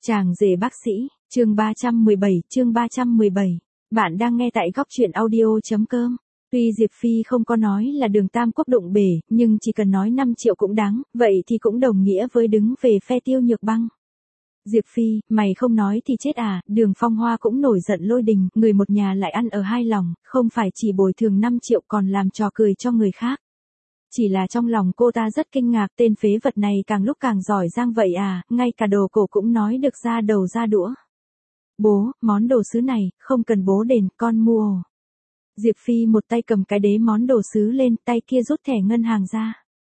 Chàng rể bác sĩ, chương 317. Bạn đang nghe tại góc truyện audio.com. Tuy Diệp Phi không có nói là Đường Tam Quốc đụng bể, nhưng chỉ cần nói 5 triệu cũng đáng, vậy thì cũng đồng nghĩa với đứng về phe Tiêu Nhược Băng. Diệp Phi, mày không nói thì chết à, Đường Phong Hoa cũng nổi giận lôi đình, người một nhà lại ăn ở hai lòng, không phải chỉ bồi thường 5 triệu còn làm trò cười cho người khác. Chỉ là trong lòng cô ta rất kinh ngạc, tên phế vật này càng lúc càng giỏi giang vậy à, ngay cả đồ cổ cũng nói được ra đầu ra đũa. Bố, món đồ sứ này, không cần bố đền, con mua. Diệp Phi một tay cầm cái đế món đồ sứ lên, tay kia rút thẻ ngân hàng ra.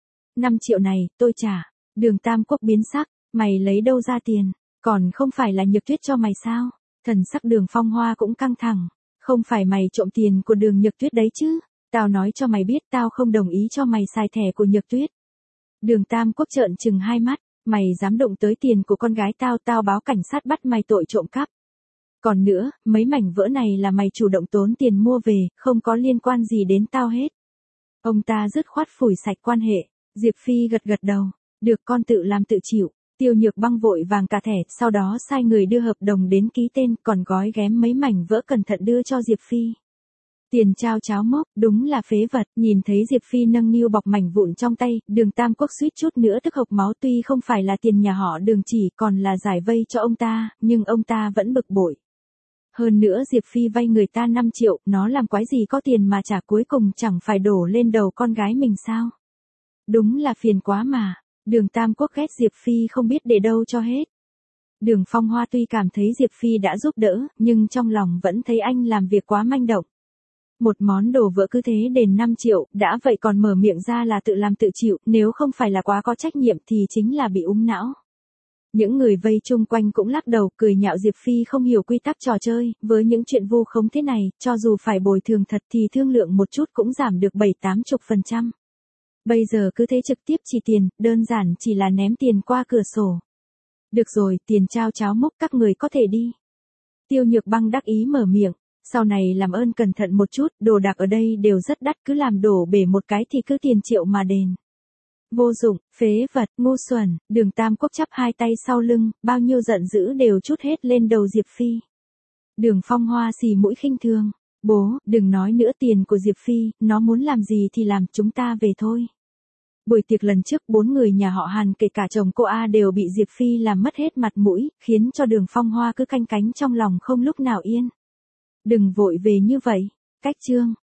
5 triệu này, tôi trả. Đường Tam Quốc biến sắc, mày lấy đâu ra tiền, còn không phải là Nhược Tuyết cho mày sao? Thần sắc Đường Phong Hoa cũng căng thẳng, không phải mày trộm tiền của Đường Nhược Tuyết đấy chứ? Tao nói cho mày biết tao không đồng ý cho mày xài thẻ của Nhược Tuyết. Đường Tam Quốc trợn trừng hai mắt, mày dám động tới tiền của con gái tao, tao báo cảnh sát bắt mày tội trộm cắp. Còn nữa, mấy mảnh vỡ này là mày chủ động tốn tiền mua về, không có liên quan gì đến tao hết. Ông ta dứt khoát phủi sạch quan hệ. Diệp Phi gật gật đầu, được con tự làm tự chịu. Tiêu Nhược Băng vội vàng cả thẻ, sau đó sai người đưa hợp đồng đến ký tên, còn gói ghém mấy mảnh vỡ cẩn thận đưa cho Diệp Phi. Tiền trao cháo mốc, đúng là phế vật, nhìn thấy Diệp Phi nâng niu bọc mảnh vụn trong tay, Đường Tam Quốc suýt chút nữa tức hộc máu, tuy không phải là tiền nhà họ Đường chỉ còn là giải vây cho ông ta, nhưng ông ta vẫn bực bội. Hơn nữa Diệp Phi vay người ta 5 triệu, nó làm quái gì có tiền mà trả, cuối cùng chẳng phải đổ lên đầu con gái mình sao? Đúng là phiền quá mà. Đường Tam Quốc ghét Diệp Phi không biết để đâu cho hết. Đường Phong Hoa tuy cảm thấy Diệp Phi đã giúp đỡ, nhưng trong lòng vẫn thấy anh làm việc quá manh động. Một món đồ vỡ cứ thế đền 5 triệu, đã vậy còn mở miệng ra là tự làm tự chịu, nếu không phải là quá có trách nhiệm thì chính là bị úng não. Những người vây chung quanh cũng lắc đầu cười nhạo Diệp Phi không hiểu quy tắc trò chơi, với những chuyện vu khống thế này, cho dù phải bồi thường thật thì thương lượng một chút cũng giảm được 7-80%. Bây giờ cứ thế trực tiếp chỉ tiền, đơn giản chỉ là ném tiền qua cửa sổ. Được rồi, tiền trao cháo mốc các người có thể đi. Tiêu Nhược Băng đắc ý mở miệng, sau này làm ơn cẩn thận một chút, đồ đạc ở đây đều rất đắt, cứ làm đổ bể một cái thì cứ tiền triệu mà đền. Vô dụng, phế vật, ngu xuẩn. Đường Tam Quốc chắp hai tay sau lưng, bao nhiêu giận dữ đều trút hết lên đầu Diệp Phi. Đường Phong Hoa xì mũi khinh thường, bố, đừng nói nữa, tiền của Diệp Phi, nó muốn làm gì thì làm, chúng ta về thôi. Buổi tiệc lần trước 4 người nhà họ Hàn kể cả chồng cô A đều bị Diệp Phi làm mất hết mặt mũi, khiến cho Đường Phong Hoa cứ canh cánh trong lòng không lúc nào yên. Đừng vội về như vậy. Cách chương